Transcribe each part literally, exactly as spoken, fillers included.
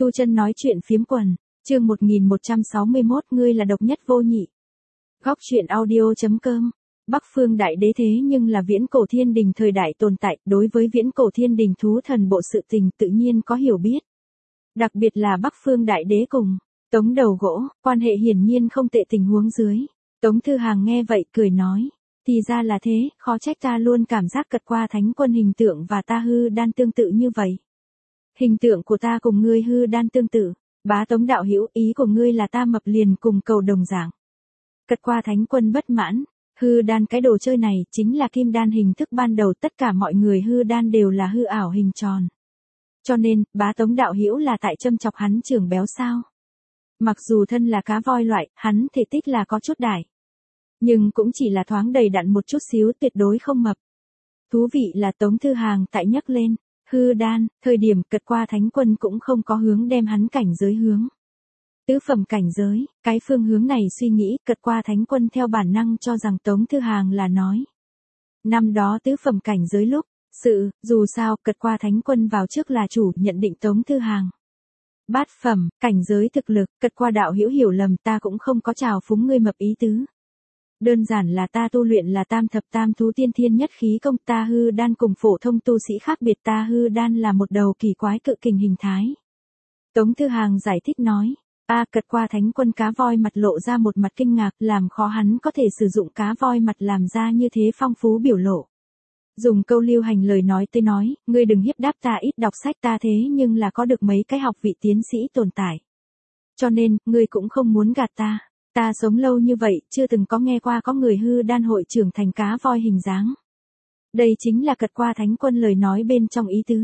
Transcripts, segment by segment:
Tu Chân nói chuyện phiếm quần, chương một nghìn một trăm sáu mươi mốt, ngươi là độc nhất vô nhị. Góc truyện audio chấm com. Bắc Phương Đại Đế thế nhưng là viễn cổ thiên đình thời đại tồn tại, đối với viễn cổ thiên đình thú thần bộ sự tình tự nhiên có hiểu biết. Đặc biệt là Bắc Phương Đại Đế cùng Tống Đầu Gỗ, quan hệ hiển nhiên không tệ tình huống dưới. Tống Thư Hàng nghe vậy cười nói, thì ra là thế, khó trách ta luôn cảm giác cật qua thánh quân hình tượng và ta hư đan tương tự như vậy. Hình tượng của ta cùng ngươi hư đan tương tự, bá Tống đạo hữu, ý của ngươi là ta mập liền cùng cầu đồng dạng. Cật qua thánh quân bất mãn, hư đan cái đồ chơi này chính là kim đan hình thức ban đầu, tất cả mọi người hư đan đều là hư ảo hình tròn. Cho nên, bá Tống đạo hữu là tại châm chọc hắn trưởng béo sao. Mặc dù thân là cá voi loại, hắn thể tích là có chút đại. Nhưng cũng chỉ là thoáng đầy đặn một chút xíu, tuyệt đối không mập. Thú vị là Tống Thư Hàng tại nhắc lên, hư đan, thời điểm cật qua thánh quân cũng không có hướng đem hắn cảnh giới hướng. Tứ phẩm cảnh giới, cái phương hướng này suy nghĩ, cật qua thánh quân theo bản năng cho rằng Tống Thư Hàng là nói. Năm đó tứ phẩm cảnh giới lúc, sự, dù sao, cật qua thánh quân vào trước là chủ nhận định Tống Thư Hàng. Bát phẩm, cảnh giới thực lực, cật qua đạo hữu hiểu lầm, ta cũng không có trào phúng ngươi mập ý tứ. Đơn giản là ta tu luyện là tam thập tam thú tiên thiên nhất khí công, ta hư đan cùng phổ thông tu sĩ khác biệt, ta hư đan là một đầu kỳ quái cự kình hình thái. Tống Thư Hàng giải thích nói, a cật qua thánh quân cá voi mặt lộ ra một mặt kinh ngạc, làm khó hắn có thể sử dụng cá voi mặt làm ra như thế phong phú biểu lộ. Dùng câu lưu hành lời nói tới nói, ngươi đừng hiếp đáp ta ít đọc sách, ta thế nhưng là có được mấy cái học vị tiến sĩ tồn tại. Cho nên, ngươi cũng không muốn gạt ta. Ta sống lâu như vậy, chưa từng có nghe qua có người hư đan hội trưởng thành cá voi hình dáng. Đây chính là cật qua thánh quân lời nói bên trong ý tứ.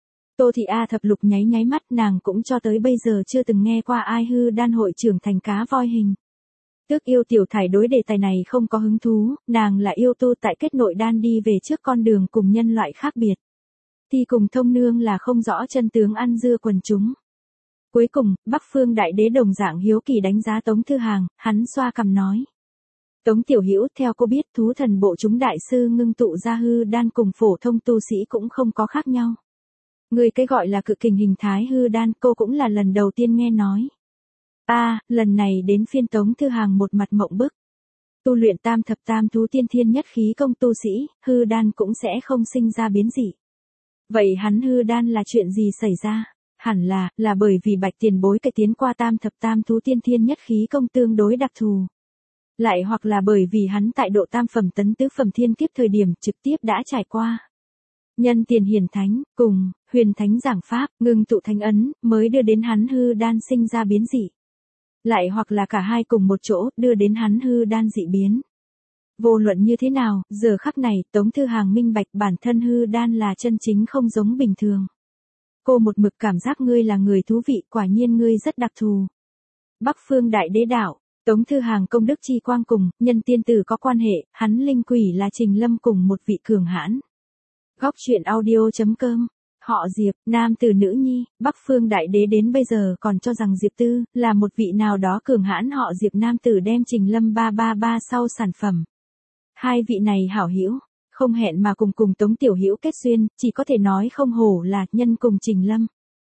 Tô Thị A thập lục nháy nháy mắt, nàng cũng cho tới bây giờ chưa từng nghe qua ai hư đan hội trưởng thành cá voi hình. Tước Yêu Tiểu Thải đối đề tài này không có hứng thú, nàng là yêu tu tại kết nội đan đi về trước con đường cùng nhân loại khác biệt. Thì cùng thông nương là không rõ chân tướng ăn dưa quần chúng. Cuối cùng, Bắc Phương Đại Đế đồng dạng hiếu kỳ đánh giá Tống Thư Hàng, hắn xoa cằm nói. Tống tiểu hữu, theo cô biết thú thần bộ chúng đại sư ngưng tụ ra hư đan cùng phổ thông tu sĩ cũng không có khác nhau. Người cái gọi là cự kình hình thái hư đan, cô cũng là lần đầu tiên nghe nói. A, à, lần này đến phiên Tống Thư Hàng một mặt mộng bức. Tu luyện tam thập tam thú tiên thiên nhất khí công tu sĩ, hư đan cũng sẽ không sinh ra biến dị. Vậy hắn hư đan là chuyện gì xảy ra? Hẳn là, là bởi vì bạch tiền bối cái tiến qua tam thập tam thú tiên thiên nhất khí công tương đối đặc thù. Lại hoặc là bởi vì hắn tại độ tam phẩm tấn tứ phẩm thiên kiếp thời điểm trực tiếp đã trải qua. Nhân tiền hiển thánh, cùng, huyền thánh giảng pháp, ngưng tụ thánh ấn, mới đưa đến hắn hư đan sinh ra biến dị. Lại hoặc là cả hai cùng một chỗ, đưa đến hắn hư đan dị biến. Vô luận như thế nào, giờ khắc này, Tống Thư Hàng minh bạch bản thân hư đan là chân chính không giống bình thường. Cô một mực cảm giác ngươi là người thú vị, quả nhiên ngươi rất đặc thù. Bắc Phương Đại Đế đạo, Tống Thư Hàng công đức chi quang cùng, nhân tiên tử có quan hệ, hắn linh quỷ là Trình Lâm cùng một vị cường hãn. Góc truyện audio chấm com. Họ Diệp, nam tử nữ nhi, Bắc Phương Đại Đế đến bây giờ còn cho rằng Diệp Tư là một vị nào đó cường hãn họ Diệp nam tử đem Trình Lâm ba ba ba sau sản phẩm. Hai vị này hảo hữu, không hẹn mà cùng cùng Tống tiểu hữu kết duyên, chỉ có thể nói không hổ là nhân cùng Trình Lâm.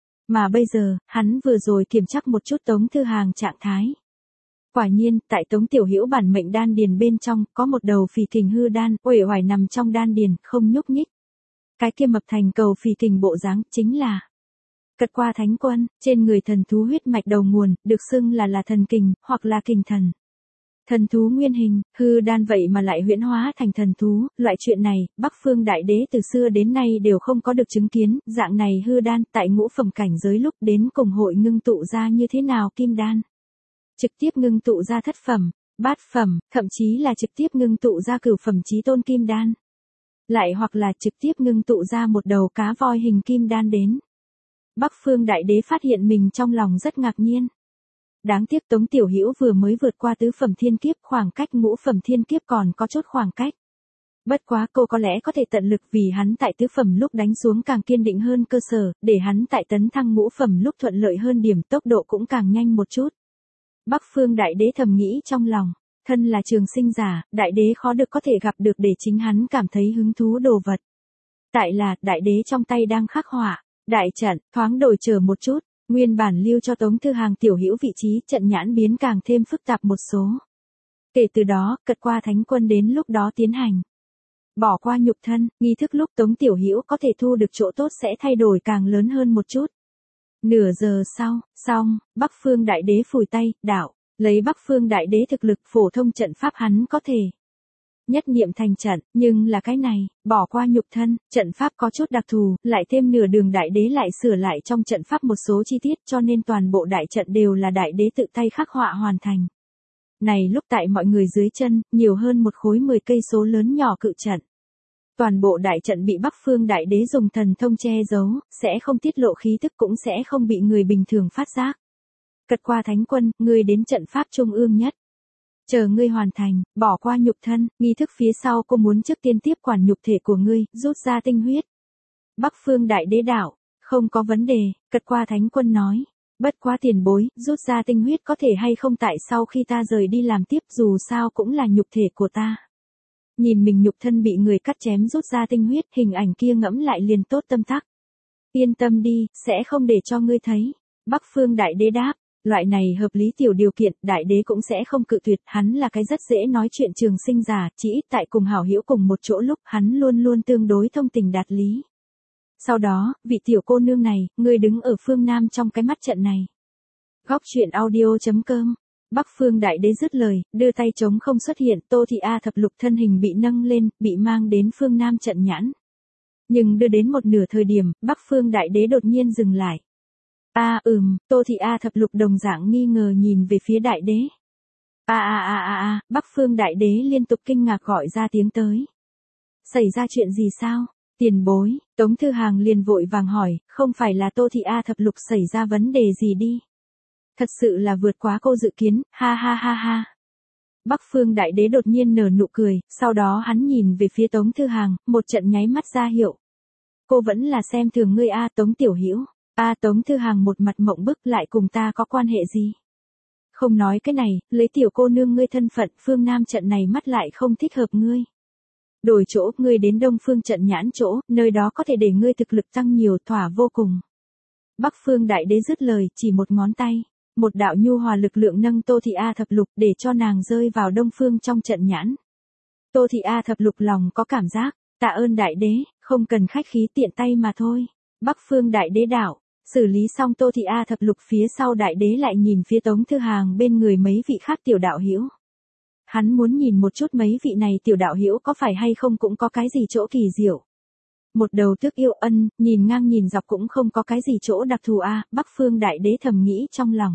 Mà bây giờ, hắn vừa rồi kiểm tra một chút Tống Thư Hàng trạng thái. Quả nhiên, tại Tống tiểu hữu bản mệnh đan điền bên trong, có một đầu phì kình hư đan, uể oải nằm trong đan điền, không nhúc nhích. Cái kia mập thành cầu phì kình bộ dáng, chính là cật qua thánh quân, trên người thần thú huyết mạch đầu nguồn, được xưng là là thần kình, hoặc là kình thần. Thần thú nguyên hình, hư đan vậy mà lại huyễn hóa thành thần thú, loại chuyện này, Bắc Phương Đại Đế từ xưa đến nay đều không có được chứng kiến, dạng này hư đan tại ngũ phẩm cảnh giới lúc đến cùng hội ngưng tụ ra như thế nào kim đan. Trực tiếp ngưng tụ ra thất phẩm, bát phẩm, thậm chí là trực tiếp ngưng tụ ra cửu phẩm chí tôn kim đan. Lại hoặc là trực tiếp ngưng tụ ra một đầu cá voi hình kim đan đến. Bắc Phương Đại Đế phát hiện mình trong lòng rất ngạc nhiên. Đáng tiếc Tống tiểu hữu vừa mới vượt qua tứ phẩm thiên kiếp, khoảng cách ngũ phẩm thiên kiếp còn có chút khoảng cách. Bất quá cô có lẽ có thể tận lực vì hắn tại tứ phẩm lúc đánh xuống càng kiên định hơn cơ sở, để hắn tại tấn thăng ngũ phẩm lúc thuận lợi hơn điểm, tốc độ cũng càng nhanh một chút. Bắc Phương Đại Đế thầm nghĩ trong lòng, thân là trường sinh giả, Đại Đế khó được có thể gặp được để chính hắn cảm thấy hứng thú đồ vật. Tại là, Đại Đế trong tay đang khắc họa, đại trận, thoáng đổi chờ một chút. Nguyên bản lưu cho Tống Thư Hàng tiểu hữu vị trí, trận nhãn biến càng thêm phức tạp một số. Kể từ đó, cật qua thánh quân đến lúc đó tiến hành. Bỏ qua nhục thân, nghi thức lúc Tống tiểu hữu có thể thu được chỗ tốt sẽ thay đổi càng lớn hơn một chút. Nửa giờ sau, xong, Bắc Phương Đại Đế phủi tay, đạo, lấy Bắc Phương Đại Đế thực lực phổ thông trận pháp hắn có thể nhất niệm thành trận, nhưng là cái này, bỏ qua nhục thân, trận pháp có chút đặc thù, lại thêm nửa đường Đại Đế lại sửa lại trong trận pháp một số chi tiết cho nên toàn bộ đại trận đều là Đại Đế tự tay khắc họa hoàn thành. Này lúc tại mọi người dưới chân, nhiều hơn một khối mười cây số lớn nhỏ cự trận. Toàn bộ đại trận bị Bắc Phương Đại Đế dùng thần thông che giấu, sẽ không tiết lộ khí tức cũng sẽ không bị người bình thường phát giác. Cật qua thánh quân, ngươi đến trận pháp trung ương nhất. Chờ ngươi hoàn thành, bỏ qua nhục thân, nghi thức phía sau cô muốn trước tiên tiếp quản nhục thể của ngươi, rút ra tinh huyết. Bắc Phương Đại Đế đạo, không có vấn đề, cật qua thánh quân nói. Bất quá tiền bối, rút ra tinh huyết có thể hay không tại sau khi ta rời đi làm tiếp dù sao cũng là nhục thể của ta. Nhìn mình nhục thân bị người cắt chém rút ra tinh huyết, hình ảnh kia ngẫm lại liền tốt tâm tắc. Yên tâm đi, sẽ không để cho ngươi thấy. Bắc Phương Đại Đế đáp, loại này hợp lý tiểu điều kiện, Đại Đế cũng sẽ không cự tuyệt, hắn là cái rất dễ nói chuyện trường sinh giả, chỉ ít tại cùng hảo hữu cùng một chỗ lúc hắn luôn luôn tương đối thông tình đạt lý. Sau đó, vị tiểu cô nương này, ngươi đứng ở phương Nam trong cái mắt trận này. Góc truyện audio.com Bắc Phương Đại Đế dứt lời, đưa tay trống không xuất hiện, Tô Thị A thập lục thân hình bị nâng lên, bị mang đến phương Nam trận nhãn. Nhưng đưa đến một nửa thời điểm, Bắc Phương Đại Đế đột nhiên dừng lại. A à, ừm, Tô Thị A thập lục đồng dạng nghi ngờ nhìn về phía Đại Đế. A a a a a, Bắc Phương Đại Đế liên tục kinh ngạc gọi ra tiếng tới. Xảy ra chuyện gì sao? Tiền bối, Tống Thư Hàng liền vội vàng hỏi, không phải là Tô Thị A thập lục xảy ra vấn đề gì đi. Thật sự là vượt quá cô dự kiến, ha ha ha ha. Bắc Phương Đại Đế đột nhiên nở nụ cười, sau đó hắn nhìn về phía Tống Thư Hàng, một trận nháy mắt ra hiệu. Cô vẫn là xem thường ngươi A Tống Tiểu Hữu. A Tống Thư Hàng một mặt mộng bức lại cùng ta có quan hệ gì? Không nói cái này, lấy tiểu cô nương ngươi thân phận phương Nam trận này mắt lại không thích hợp ngươi. Đổi chỗ, ngươi đến Đông Phương trận nhãn chỗ, nơi đó có thể để ngươi thực lực tăng nhiều thỏa vô cùng. Bắc Phương Đại Đế dứt lời, chỉ một ngón tay. Một đạo nhu hòa lực lượng nâng Tô Thị A thập lục để cho nàng rơi vào Đông Phương trong trận nhãn. Tô Thị A thập lục lòng có cảm giác, tạ ơn Đại Đế, không cần khách khí tiện tay mà thôi. Bắc Phương Đại Đế đạo, xử lý xong Tô Thị A thập lục phía sau Đại Đế lại nhìn phía Tống Thư Hàng bên người mấy vị khác tiểu đạo hữu. Hắn muốn nhìn một chút mấy vị này tiểu đạo hữu có phải hay không cũng có cái gì chỗ kỳ diệu. Một đầu tước yêu ân, nhìn ngang nhìn dọc cũng không có cái gì chỗ đặc thù a, Bắc Phương Đại Đế thầm nghĩ trong lòng.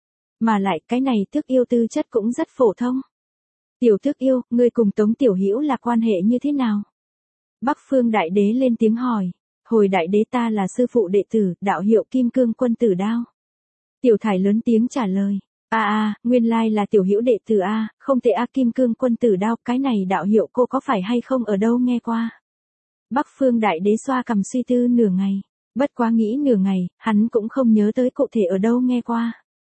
Mà lại cái này tước yêu tư chất cũng rất phổ thông. Tiểu tước yêu, ngươi cùng Tống Tiểu Hữu là quan hệ như thế nào? Bắc Phương Đại Đế lên tiếng hỏi. Hồi Đại Đế ta là sư phụ đệ tử, đạo hiệu Kim Cương Quân Tử Đao. Tiểu Thải lớn tiếng trả lời. A a, nguyên lai là tiểu hữu đệ tử a, không thể a Kim Cương Quân Tử Đao, cái này đạo hiệu cô có phải hay không ở đâu nghe qua? Bắc Phương Đại Đế xoa cằm suy tư nửa ngày, bất quá nghĩ nửa ngày, hắn cũng không nhớ tới cụ thể ở đâu nghe qua.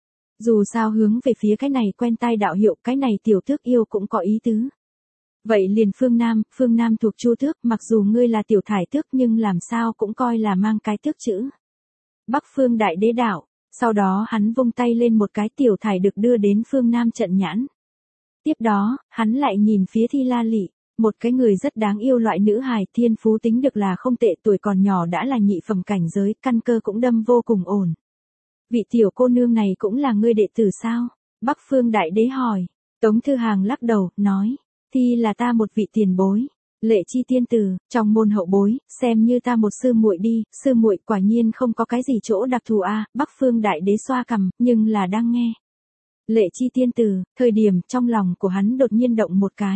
Dù sao hướng về phía cái này quen tai đạo hiệu, cái này tiểu tước yêu cũng có ý tứ. Vậy liền phương Nam, phương Nam thuộc Chu Tước, mặc dù ngươi là tiểu thải tước nhưng làm sao cũng coi là mang cái tước chữ. Bắc Phương Đại Đế đạo, sau đó hắn vung tay lên một cái tiểu thải được đưa đến phương Nam trận nhãn. Tiếp đó, hắn lại nhìn phía Thi La Lị, một cái người rất đáng yêu loại nữ hài, thiên phú tính được là không tệ, tuổi còn nhỏ đã là nhị phẩm cảnh giới, căn cơ cũng đâm vô cùng ổn. Vị tiểu cô nương này cũng là ngươi đệ tử sao? Bắc Phương Đại Đế hỏi. Tống Thư Hàng lắc đầu, nói. Thi là ta một vị tiền bối. Lệ Chi tiên tử, trong môn hậu bối, xem như ta một sư muội đi, sư muội quả nhiên không có cái gì chỗ đặc thù a. Bắc Phương Đại Đế xoa cằm, nhưng là đang nghe. Lệ Chi tiên tử, thời điểm trong lòng của hắn đột nhiên động một cái.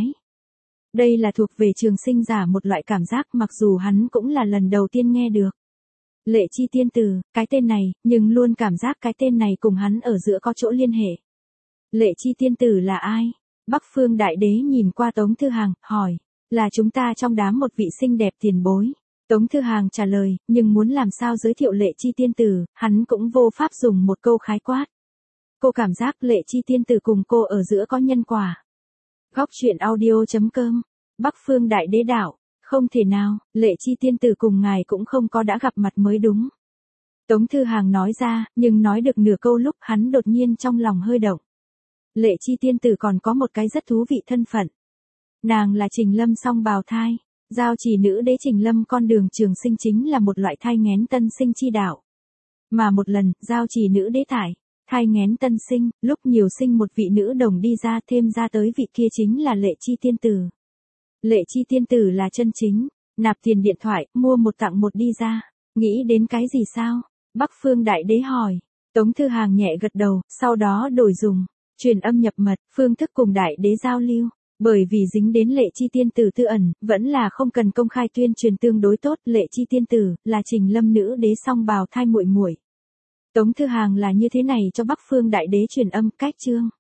Đây là thuộc về trường sinh giả một loại cảm giác mặc dù hắn cũng là lần đầu tiên nghe được. Lệ Chi tiên tử, cái tên này, nhưng luôn cảm giác cái tên này cùng hắn ở giữa có chỗ liên hệ. Lệ Chi tiên tử là ai? Bắc Phương Đại Đế nhìn qua Tống Thư Hàng, hỏi. Là chúng ta trong đám một vị xinh đẹp tiền bối. Tống Thư Hàng trả lời, nhưng muốn làm sao giới thiệu Lệ Chi tiên tử, hắn cũng vô pháp dùng một câu khái quát. Cô cảm giác Lệ Chi tiên tử cùng cô ở giữa có nhân quả. Góc truyện audio.com Bắc Phương Đại Đế đạo, không thể nào, Lệ Chi tiên tử cùng ngài cũng không có đã gặp mặt mới đúng. Tống Thư Hàng nói ra, nhưng nói được nửa câu lúc hắn đột nhiên trong lòng hơi động. Lệ Chi tiên tử còn có một cái rất thú vị thân phận. Nàng là Trình Lâm song bào thai. Giao chỉ nữ đế Trình Lâm con đường trường sinh chính là một loại thai nghén tân sinh chi đạo. Mà một lần, giao chỉ nữ đế thải, thai nghén tân sinh, lúc nhiều sinh một vị nữ đồng đi ra thêm ra tới vị kia chính là Lệ Chi tiên tử. Lệ Chi tiên tử là chân chính, nạp tiền điện thoại, mua một tặng một đi ra. Nghĩ đến cái gì sao? Bắc Phương Đại Đế hỏi. Tống Thư Hàng nhẹ gật đầu, sau đó đổi dùng, truyền âm nhập mật, phương thức cùng Đại Đế giao lưu. Bởi vì dính đến Lệ Chi tiên tử tư ẩn, vẫn là không cần công khai tuyên truyền tương đối tốt. Lệ Chi tiên tử là Trình Lâm nữ đế song bào thai muội muội. Tống Thư Hàng là như thế này cho Bắc Phương Đại Đế truyền âm cách chương.